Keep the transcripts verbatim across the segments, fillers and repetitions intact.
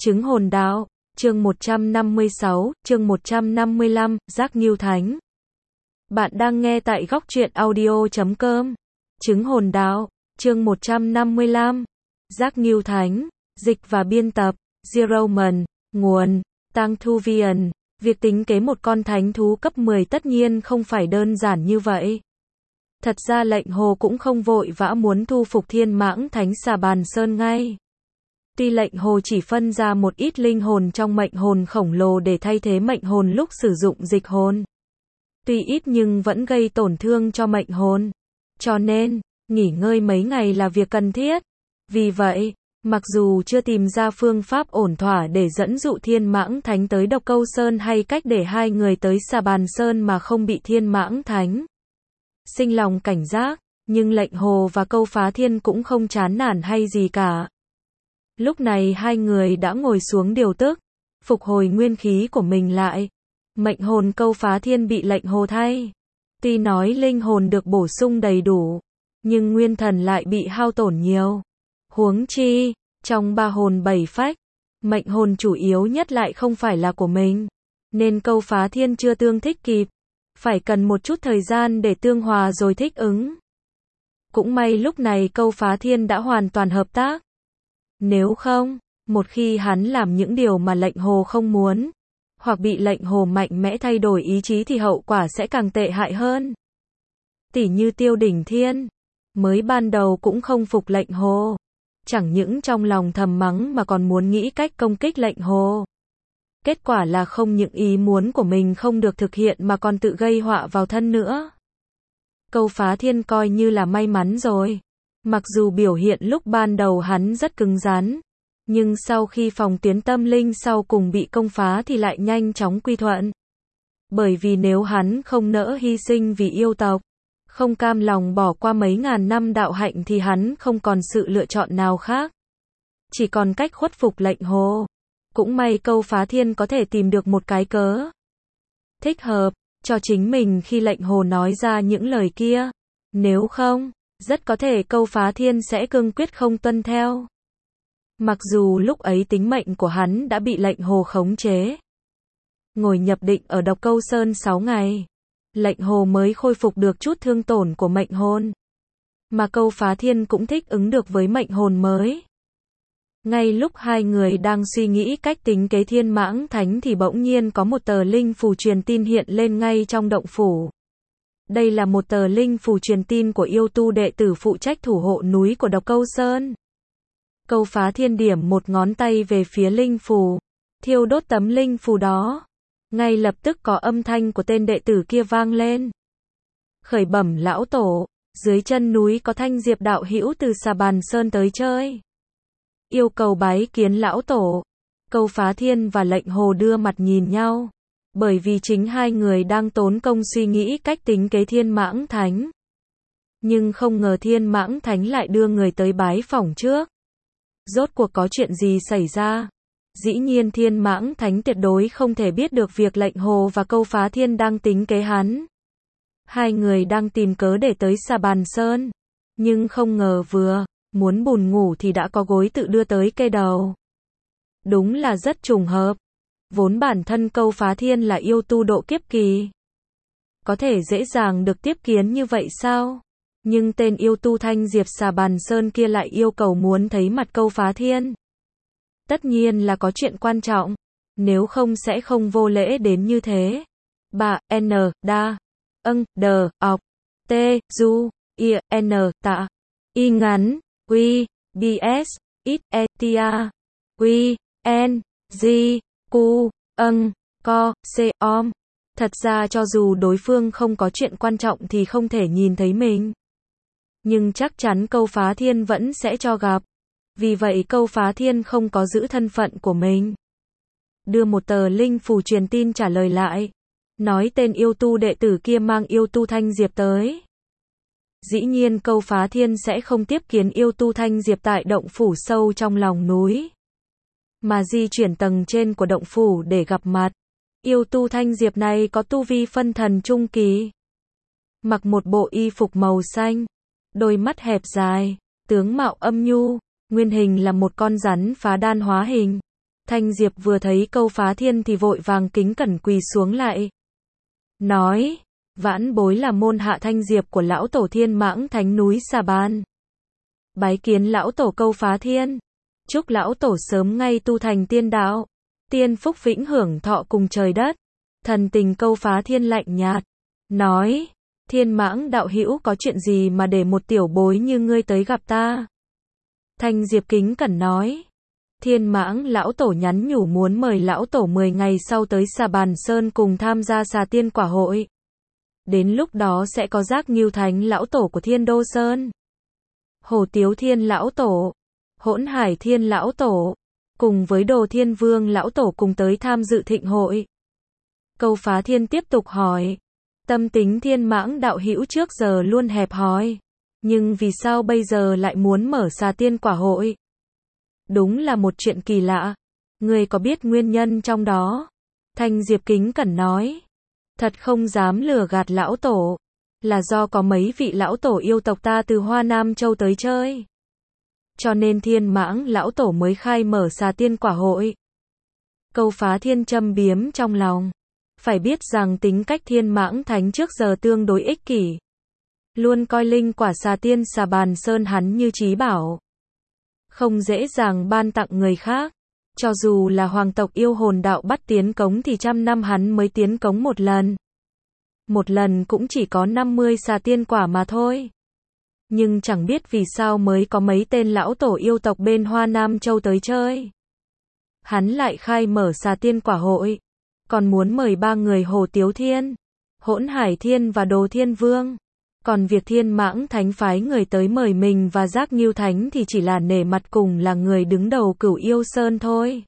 Chứng hồn đạo, chương một trăm năm mươi sáu, chương một trăm năm mươi lăm, Giác Ngưu Thánh. Bạn đang nghe tại góc truyện audio chấm com. Chứng hồn đạo, chương một trăm năm mươi lăm, Giác Ngưu Thánh, dịch và biên tập, Zeroman, nguồn, Tăng Thu Viền. Việc tính kế một con thánh thú cấp mười tất nhiên không phải đơn giản như vậy. Thật ra lệnh hồ cũng không vội vã muốn thu phục thiên mãng thánh Xà Bàn Sơn ngay. Tuy lệnh hồ chỉ phân ra một ít linh hồn trong mệnh hồn khổng lồ để thay thế mệnh hồn lúc sử dụng dịch hồn. Tuy ít nhưng vẫn gây tổn thương cho mệnh hồn. Cho nên, nghỉ ngơi mấy ngày là việc cần thiết. Vì vậy, mặc dù chưa tìm ra phương pháp ổn thỏa để dẫn dụ thiên mãng thánh tới Độc Câu Sơn hay cách để hai người tới Xà Bàn Sơn mà không bị thiên mãng thánh sinh lòng cảnh giác, nhưng lệnh hồ và Câu Phá Thiên cũng không chán nản hay gì cả. Lúc này hai người đã ngồi xuống điều tức, phục hồi nguyên khí của mình lại. Mệnh hồn Câu Phá Thiên bị lệnh hồ thay. Tuy nói linh hồn được bổ sung đầy đủ, nhưng nguyên thần lại bị hao tổn nhiều. Huống chi, trong ba hồn bảy phách, mệnh hồn chủ yếu nhất lại không phải là của mình. Nên Câu Phá Thiên chưa tương thích kịp. Phải cần một chút thời gian để tương hòa rồi thích ứng. Cũng may lúc này Câu Phá Thiên đã hoàn toàn hợp tác. Nếu không, một khi hắn làm những điều mà lệnh hồ không muốn, hoặc bị lệnh hồ mạnh mẽ thay đổi ý chí thì hậu quả sẽ càng tệ hại hơn. Tỉ như Tiêu Đỉnh Thiên, mới ban đầu cũng không phục lệnh hồ. Chẳng những trong lòng thầm mắng mà còn muốn nghĩ cách công kích lệnh hồ. Kết quả là không những ý muốn của mình không được thực hiện mà còn tự gây họa vào thân nữa. Câu Phá Thiên coi như là may mắn rồi. Mặc dù biểu hiện lúc ban đầu hắn rất cứng rắn, nhưng sau khi phòng tuyến tâm linh sau cùng bị công phá thì lại nhanh chóng quy thuận. Bởi vì nếu hắn không nỡ hy sinh vì yêu tộc, không cam lòng bỏ qua mấy ngàn năm đạo hạnh thì hắn không còn sự lựa chọn nào khác. Chỉ còn cách khuất phục lệnh hồ. Cũng may Câu Phá Thiên có thể tìm được một cái cớ thích hợp cho chính mình khi lệnh hồ nói ra những lời kia. Nếu không, rất có thể Câu Phá Thiên sẽ cương quyết không tuân theo. Mặc dù lúc ấy tính mệnh của hắn đã bị lệnh hồ khống chế. Ngồi nhập định ở Độc Câu Sơn sáu ngày, lệnh hồ mới khôi phục được chút thương tổn của mệnh hồn. Mà Câu Phá Thiên cũng thích ứng được với mệnh hồn mới. Ngay lúc hai người đang suy nghĩ cách tính kế thiên mãng thánh thì bỗng nhiên có một tờ linh phù truyền tin hiện lên ngay trong động phủ. Đây là một tờ linh phù truyền tin của yêu tu đệ tử phụ trách thủ hộ núi của Độc Câu Sơn. Câu Phá Thiên điểm một ngón tay về phía linh phù, thiêu đốt tấm linh phù đó. Ngay lập tức có âm thanh của tên đệ tử kia vang lên. Khởi bẩm lão tổ, dưới chân núi có Thanh Diệp đạo hữu từ Xà Bàn Sơn tới chơi. Yêu cầu bái kiến lão tổ. Câu Phá Thiên và lệnh hồ đưa mặt nhìn nhau. Bởi vì chính hai người đang tốn công suy nghĩ cách tính kế thiên mãng thánh. Nhưng không ngờ thiên mãng thánh lại đưa người tới bái phỏng trước. Rốt cuộc có chuyện gì xảy ra? Dĩ nhiên thiên mãng thánh tuyệt đối không thể biết được việc lệnh hồ và Câu Phá Thiên đang tính kế hắn. Hai người đang tìm cớ để tới Xà Bàn Sơn. Nhưng không ngờ vừa muốn buồn ngủ thì đã có gối tự đưa tới cây đầu. Đúng là rất trùng hợp. Vốn bản thân Câu Phá Thiên là yêu tu độ kiếp kỳ. Có thể dễ dàng được tiếp kiến như vậy sao? Nhưng tên yêu tu Thanh Diệp Xà Bàn Sơn kia lại yêu cầu muốn thấy mặt Câu Phá Thiên. Tất nhiên là có chuyện quan trọng. Nếu không sẽ không vô lễ đến như thế. Bà, N, Đa, Âng, Đờ, Ọc, T, Du, I, N, Tạ, Y ngắn, Quy, B S, Ít, E, Tia, Quy, N, G, Q, Âng, Co, C, Om. Thật ra cho dù đối phương không có chuyện quan trọng thì không thể nhìn thấy mình. Nhưng chắc chắn Câu Phá Thiên vẫn sẽ cho gặp. Vì vậy Câu Phá Thiên không có giữ thân phận của mình. Đưa một tờ linh phù truyền tin trả lời lại. Nói tên yêu tu đệ tử kia mang yêu tu Thanh Diệp tới. Dĩ nhiên Câu Phá Thiên sẽ không tiếp kiến yêu tu Thanh Diệp tại động phủ sâu trong lòng núi. Mà di chuyển tầng trên của động phủ để gặp mặt. Yêu tu Thanh Diệp này có tu vi phân thần trung kỳ. Mặc một bộ y phục màu xanh. Đôi mắt hẹp dài. Tướng mạo âm nhu. Nguyên hình là một con rắn phá đan hóa hình. Thanh Diệp vừa thấy Câu Phá Thiên thì vội vàng kính cẩn quỳ xuống lại. Nói, vãn bối là môn hạ Thanh Diệp của lão tổ Thiên Mãng Thánh núi Sa Ban. Bái kiến lão tổ Câu Phá Thiên. Chúc lão tổ sớm ngay tu thành tiên đạo. Tiên phúc vĩnh hưởng thọ cùng trời đất. Thần tình Câu Phá Thiên lạnh nhạt. Nói, Thiên Mãng đạo hữu có chuyện gì mà để một tiểu bối như ngươi tới gặp ta? Thanh Diệp kính cẩn nói. Thiên Mãng lão tổ nhắn nhủ muốn mời lão tổ mười ngày sau tới Sa Bàn Sơn cùng tham gia Xà Tiên Quả Hội. Đến lúc đó sẽ có Giác Ngưu Thánh lão tổ của Thiên Đô Sơn, Hồ Tiếu Thiên lão tổ, Hỗn Hải Thiên lão tổ, cùng với Đồ Thiên Vương lão tổ cùng tới tham dự thịnh hội. Câu Phá Thiên tiếp tục hỏi, tâm tính Thiên Mãng đạo hữu trước giờ luôn hẹp hòi, nhưng vì sao bây giờ lại muốn mở Xà Tiên Quả Hội? Đúng là một chuyện kỳ lạ. Ngươi có biết nguyên nhân trong đó? Thanh Diệp kính cẩn nói. Thật không dám lừa gạt lão tổ. Là do có mấy vị lão tổ yêu tộc ta từ Hoa Nam Châu tới chơi. Cho nên Thiên Mãng lão tổ mới khai mở Xà Tiên Quả Hội. Câu Phá Thiên châm biếm trong lòng. Phải biết rằng tính cách Thiên Mãng Thánh trước giờ tương đối ích kỷ. Luôn coi linh quả Xà Tiên Xà Bàn Sơn hắn như trí bảo. Không dễ dàng ban tặng người khác. Cho dù là hoàng tộc yêu hồn đạo bắt tiến cống thì trăm năm hắn mới tiến cống một lần. Một lần cũng chỉ có năm mươi xà tiên quả mà thôi. Nhưng chẳng biết vì sao mới có mấy tên lão tổ yêu tộc bên Hoa Nam Châu tới chơi. Hắn lại khai mở Xà Tiên Quả Hội. Còn muốn mời ba người Hồ Tiếu Thiên, Hỗn Hải Thiên và Đồ Thiên Vương. Còn việc Thiên Mãng Thánh phái người tới mời mình và Giác Ngưu Thánh thì chỉ là nể mặt cùng là người đứng đầu Cửu Yêu Sơn thôi.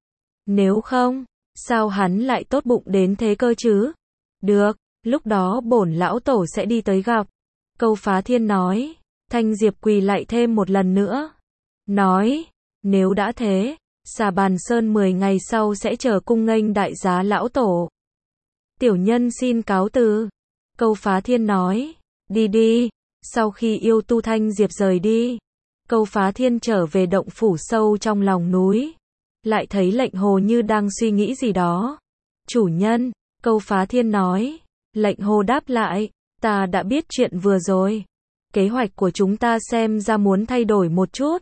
Nếu không, sao hắn lại tốt bụng đến thế cơ chứ? Được, lúc đó bổn lão tổ sẽ đi tới gặp. Câu Phá Thiên nói. Thanh Diệp quỳ lại thêm một lần nữa. Nói, nếu đã thế, Xà Bàn Sơn mười ngày sau sẽ chờ cung nghênh đại giá lão tổ. Tiểu nhân xin cáo từ. Câu Phá Thiên nói. Đi đi. Sau khi yêu tu Thanh Diệp rời đi, Câu Phá Thiên trở về động phủ sâu trong lòng núi. Lại thấy Lệnh Hồ như đang suy nghĩ gì đó. Chủ nhân, Câu Phá Thiên nói. Lệnh Hồ đáp lại, ta đã biết chuyện vừa rồi. Kế hoạch của chúng ta xem ra muốn thay đổi một chút.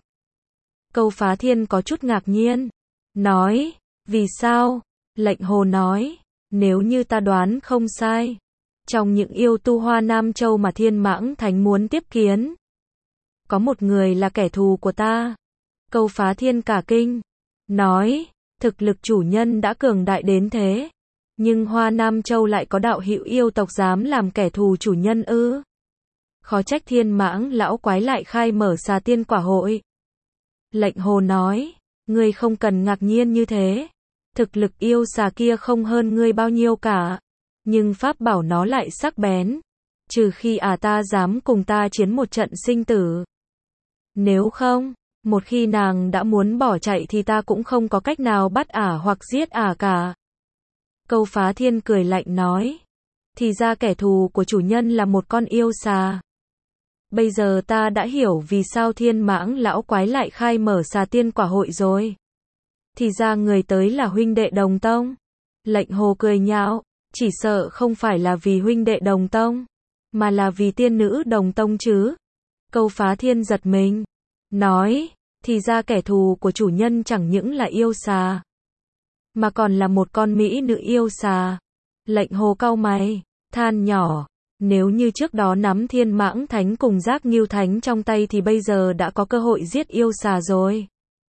Câu Phá Thiên có chút ngạc nhiên. Nói, vì sao? Lệnh Hồ nói, nếu như ta đoán không sai, trong những yêu tu Hoa Nam Châu mà Thiên Mãng Thánh muốn tiếp kiến, có một người là kẻ thù của ta. Câu Phá Thiên cả kinh. Nói, thực lực chủ nhân đã cường đại đến thế. Nhưng Hoa Nam Châu lại có đạo hữu yêu tộc dám làm kẻ thù chủ nhân ư? Khó trách Thiên Mãng lão quái lại khai mở Xà Tiên Quả Hội. Lệnh Hồ nói, ngươi không cần ngạc nhiên như thế. Thực lực yêu xà kia không hơn ngươi bao nhiêu cả. Nhưng pháp bảo nó lại sắc bén. Trừ khi à ta dám cùng ta chiến một trận sinh tử. Nếu không, một khi nàng đã muốn bỏ chạy thì ta cũng không có cách nào bắt ả hoặc giết ả cả. Câu Phá Thiên cười lạnh nói. Thì ra kẻ thù của chủ nhân là một con yêu xà. Bây giờ ta đã hiểu vì sao Thiên Mãng lão quái lại khai mở Xà Tiên Quả Hội rồi. Thì ra người tới là huynh đệ đồng tông. Lệnh Hồ cười nhạo, chỉ sợ không phải là vì huynh đệ đồng tông, mà là vì tiên nữ đồng tông chứ. Câu Phá Thiên giật mình. Nói, thì ra kẻ thù của chủ nhân chẳng những là yêu xà, mà còn là một con mỹ nữ yêu xà. Lệnh Hồ cau mày, than nhỏ. Nếu như trước đó nắm Thiên Mãng Thánh cùng Giác Ngưu Thánh trong tay thì bây giờ đã có cơ hội giết yêu xà rồi.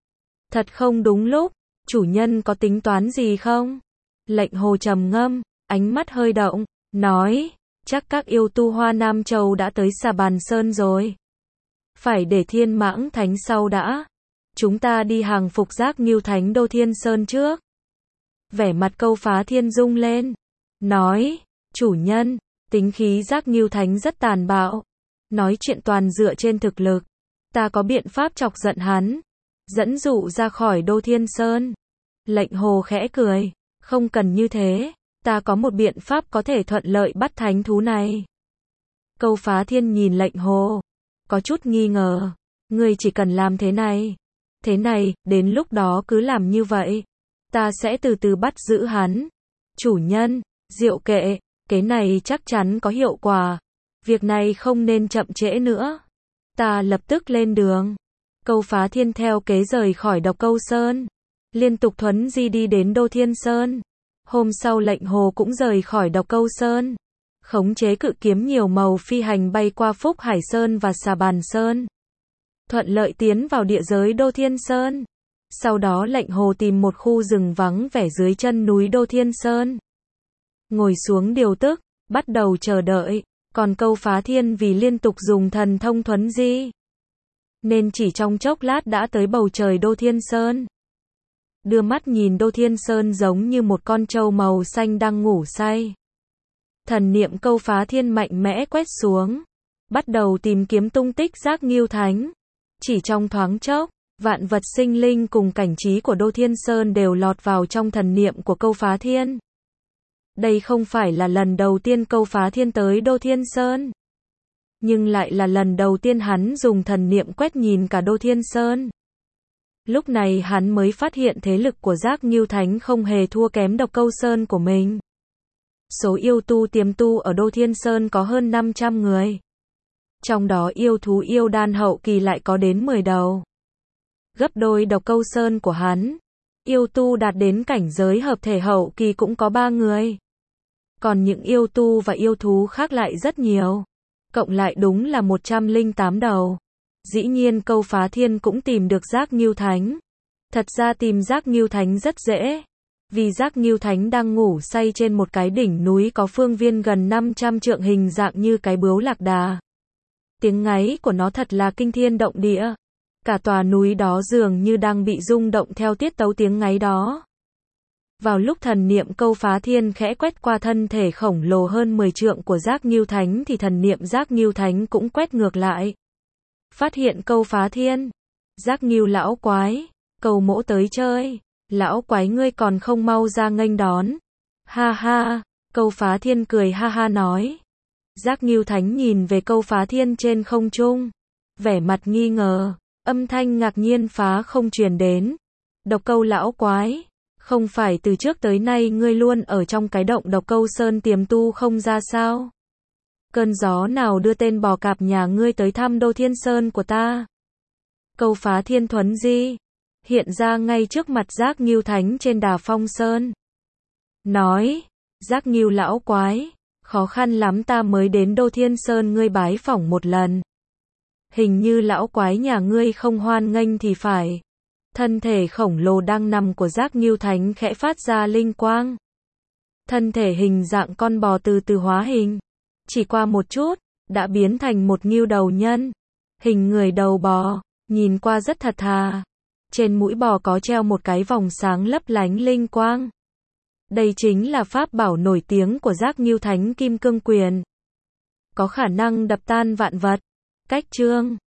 Thật không đúng lúc, chủ nhân có tính toán gì không? Lệnh Hồ trầm ngâm, ánh mắt hơi động, nói, chắc các yêu tu Hoa Nam Châu đã tới Xà Bàn Sơn rồi. Phải để Thiên Mãng Thánh sau đã. Chúng ta đi hàng phục Giác Ngưu Thánh Đô Thiên Sơn trước. Vẻ mặt Câu Phá Thiên rung lên. Nói, chủ nhân, tính khí Giác Ngưu Thánh rất tàn bạo. Nói chuyện toàn dựa trên thực lực. Ta có biện pháp chọc giận hắn. Dẫn dụ ra khỏi Đô Thiên Sơn. Lệnh Hồ khẽ cười. Không cần như thế. Ta có một biện pháp có thể thuận lợi bắt thánh thú này. Câu Phá Thiên nhìn Lệnh Hồ. Có chút nghi ngờ. Ngươi chỉ cần làm thế này. Thế này, đến lúc đó cứ làm như vậy. Ta sẽ từ từ bắt giữ hắn. Chủ nhân, Diệu kệ, cái này chắc chắn có hiệu quả. Việc này không nên chậm trễ nữa. Ta lập tức lên đường. Câu Phá Thiên theo kế rời khỏi Độc Câu Sơn. Liên tục thuấn di đi đến Đô Thiên Sơn. Hôm sau lệnh hồ cũng rời khỏi Độc Câu Sơn. Khống chế cự kiếm nhiều màu phi hành bay qua Phúc Hải Sơn và Xà Bàn Sơn. Thuận lợi tiến vào địa giới Đô Thiên Sơn. Sau đó lệnh hồ tìm một khu rừng vắng vẻ dưới chân núi Đô Thiên Sơn. Ngồi xuống điều tức, bắt đầu chờ đợi. Còn Câu Phá Thiên vì liên tục dùng thần thông thuấn di, nên chỉ trong chốc lát đã tới bầu trời Đô Thiên Sơn. Đưa mắt nhìn Đô Thiên Sơn giống như một con trâu màu xanh đang ngủ say. Thần niệm Câu Phá Thiên mạnh mẽ quét xuống, bắt đầu tìm kiếm tung tích Giác Ngưu Thánh. Chỉ trong thoáng chốc, vạn vật sinh linh cùng cảnh trí của Đô Thiên Sơn đều lọt vào trong thần niệm của Câu Phá Thiên. Đây không phải là lần đầu tiên Câu Phá Thiên tới Đô Thiên Sơn, nhưng lại là lần đầu tiên hắn dùng thần niệm quét nhìn cả Đô Thiên Sơn. Lúc này hắn mới phát hiện thế lực của Giác Ngưu Thánh không hề thua kém Độc Câu Sơn của mình. Số yêu tu tiềm tu ở Đô Thiên Sơn có hơn năm trăm người. Trong đó yêu thú yêu đan hậu kỳ lại có đến mười đầu. Gấp đôi Độc Câu Sơn của hắn. Yêu tu đạt đến cảnh giới hợp thể hậu kỳ cũng có ba người. Còn những yêu tu và yêu thú khác lại rất nhiều. Cộng lại đúng là một trăm lẻ tám đầu. Dĩ nhiên Câu Phá Thiên cũng tìm được Giác Ngưu Thánh. Thật ra tìm Giác Ngưu Thánh rất dễ. Vì Giác Ngưu Thánh đang ngủ say trên một cái đỉnh núi có phương viên gần năm trăm trượng hình dạng như cái bướu lạc đà. Tiếng ngáy của nó thật là kinh thiên động địa. Cả tòa núi đó dường như đang bị rung động theo tiết tấu tiếng ngáy đó. Vào lúc thần niệm Câu Phá Thiên khẽ quét qua thân thể khổng lồ hơn mười trượng của Giác Ngưu Thánh thì thần niệm Giác Ngưu Thánh cũng quét ngược lại. Phát hiện Câu Phá Thiên. Giác Ngưu lão quái, Câu mỗ tới chơi. Lão quái ngươi còn không mau ra nghênh đón. Ha ha, Câu Phá Thiên cười ha ha nói. Giác Ngưu Thánh nhìn về Câu Phá Thiên trên không trung. Vẻ mặt nghi ngờ, âm thanh ngạc nhiên phá không truyền đến. Độc Câu lão quái, không phải từ trước tới nay ngươi luôn ở trong cái động Độc Câu Sơn tiềm tu không ra sao? Cơn gió nào đưa tên bò cạp nhà ngươi tới thăm Đô Thiên Sơn của ta? Câu Phá Thiên thuấn di, hiện ra ngay trước mặt Giác Ngưu Thánh trên Đà Phong Sơn. Nói, Giác Ngưu lão quái, khó khăn lắm ta mới đến Đô Thiên Sơn ngươi bái phỏng một lần. Hình như lão quái nhà ngươi không hoan nghênh thì phải. Thân thể khổng lồ đang nằm của Giác Ngưu Thánh khẽ phát ra linh quang. Thân thể hình dạng con bò từ từ hóa hình. Chỉ qua một chút, đã biến thành một ngưu đầu nhân. Hình người đầu bò, nhìn qua rất thật thà. Trên mũi bò có treo một cái vòng sáng lấp lánh linh quang. Đây chính là pháp bảo nổi tiếng của Giác Ngưu Thánh Kim Cương Quyền. Có khả năng đập tan vạn vật. Cách chương